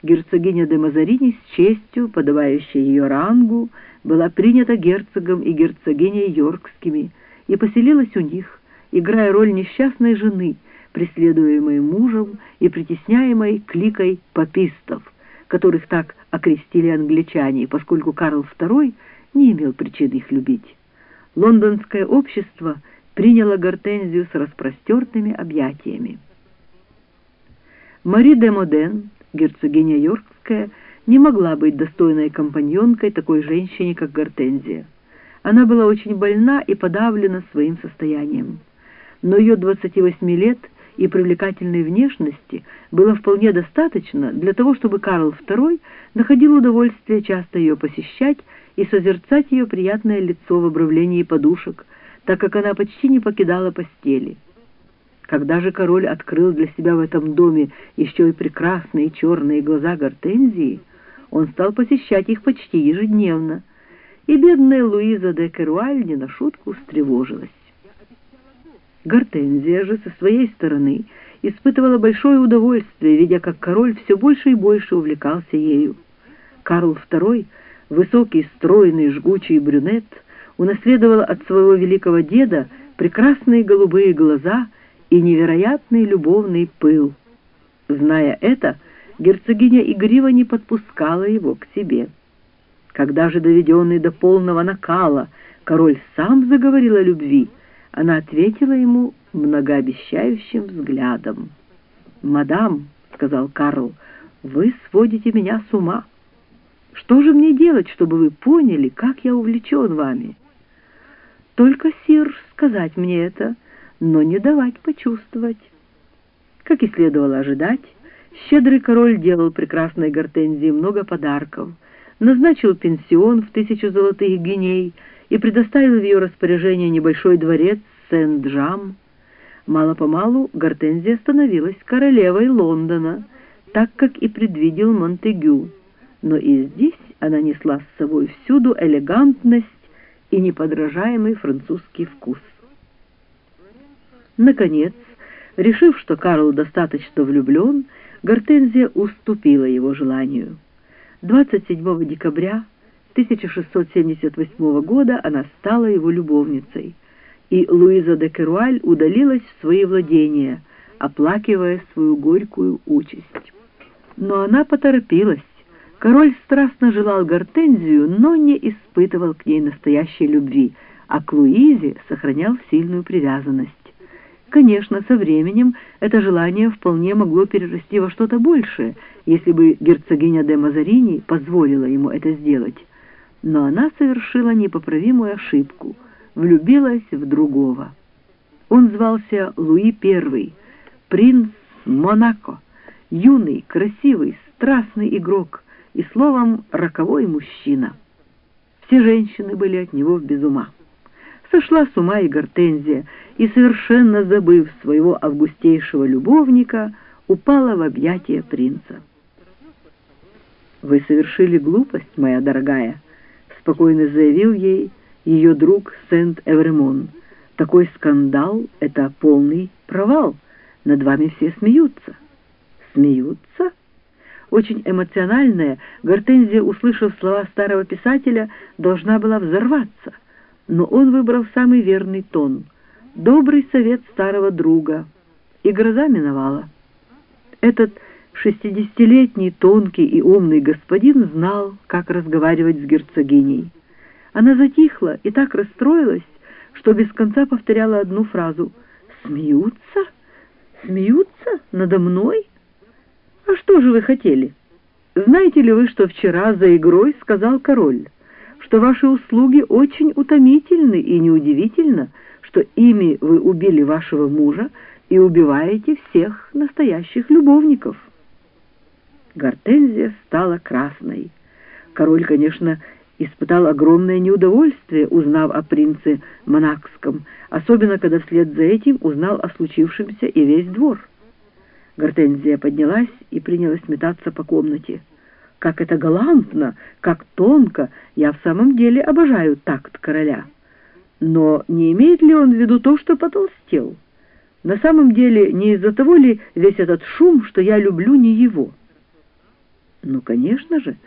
герцогиня де Мазарини с честью, подобающей ее рангу, была принята герцогом и герцогиней Йоркскими и поселилась у них, играя роль несчастной жены, преследуемой мужем и притесняемой кликой папистов, которых так окрестили англичане, поскольку Карл II не имел причин их любить. Лондонское общество приняло Гортензию с распростертыми объятиями. Мари де Моден, герцогиня Йоркская, не могла быть достойной компаньонкой такой женщине, как Гортензия. Она была очень больна и подавлена своим состоянием. Но ее 28 лет и привлекательной внешности было вполне достаточно для того, чтобы Карл II находил удовольствие часто ее посещать и созерцать ее приятное лицо в обрамлении подушек, так как она почти не покидала постели. Когда же король открыл для себя в этом доме еще и прекрасные черные глаза Гортензии, он стал посещать их почти ежедневно, и бедная Луиза де Керуаль не на шутку встревожилась. Гортензия же со своей стороны испытывала большое удовольствие, видя, как король все больше и больше увлекался ею. Карл II, высокий, стройный, жгучий брюнет, унаследовал от своего великого деда прекрасные голубые глаза и невероятный любовный пыл. Зная это, герцогиня игриво не подпускала его к себе. Когда же, доведенный до полного накала, король сам заговорил о любви, она ответила ему многообещающим взглядом. «Мадам, — сказал Карл, — вы сводите меня с ума. Что же мне делать, чтобы вы поняли, как я увлечен вами? Только, сир, сказать мне это, но не давать почувствовать». Как и следовало ожидать, щедрый король делал прекрасной Гортензии много подарков, назначил пенсион в 1000 золотых гиней и предоставил в ее распоряжение небольшой дворец Сент-Джам. Мало-помалу Гортензия становилась королевой Лондона, так как и предвидел Монтегю, но и здесь она несла с собой всюду элегантность и неподражаемый французский вкус. Наконец, решив, что Карл достаточно влюблен, Гортензия уступила его желанию. 27 декабря 1678 года она стала его любовницей, и Луиза де Керуаль удалилась в свои владения, оплакивая свою горькую участь. Но она поторопилась. Король страстно желал Гортензию, но не испытывал к ней настоящей любви, а к Луизе сохранял сильную привязанность. Конечно, со временем это желание вполне могло перерасти во что-то большее, если бы герцогиня де Мазарини позволила ему это сделать. Но она совершила непоправимую ошибку, влюбилась в другого. Он звался Луи I, принц Монако, юный, красивый, страстный игрок и, словом, роковой мужчина. Все женщины были от него без ума. Сошла с ума и Гортензия, и, совершенно забыв своего августейшего любовника, упала в объятия принца. «Вы совершили глупость, моя дорогая», — спокойно заявил ей ее друг Сент-Эвремон. «Такой скандал — это полный провал. Над вами все смеются». «Смеются?» Очень эмоциональная, Гортензия, услышав слова старого писателя, должна была взорваться. Но он выбрал самый верный тон, добрый совет старого друга, и гроза миновала. Этот 60-летний, тонкий и умный господин знал, как разговаривать с герцогиней. Она затихла и так расстроилась, что без конца повторяла одну фразу: «Смеются? Смеются? Надо мной? А что же вы хотели? Знаете ли вы, что вчера за игрой сказал король, что ваши услуги очень утомительны, и неудивительно, что ими вы убили вашего мужа и убиваете всех настоящих любовников?» Гортензия стала красной. Король, конечно, испытал огромное неудовольствие, узнав о принце Монакском, особенно когда вслед за этим узнал о случившемся и весь двор. Гортензия поднялась и принялась метаться по комнате. «Как это галантно, как тонко! Я в самом деле обожаю такт короля. Но не имеет ли он в виду то, что потолстел? На самом деле не из-за того ли весь этот шум, что я люблю не его?» Ну, конечно же,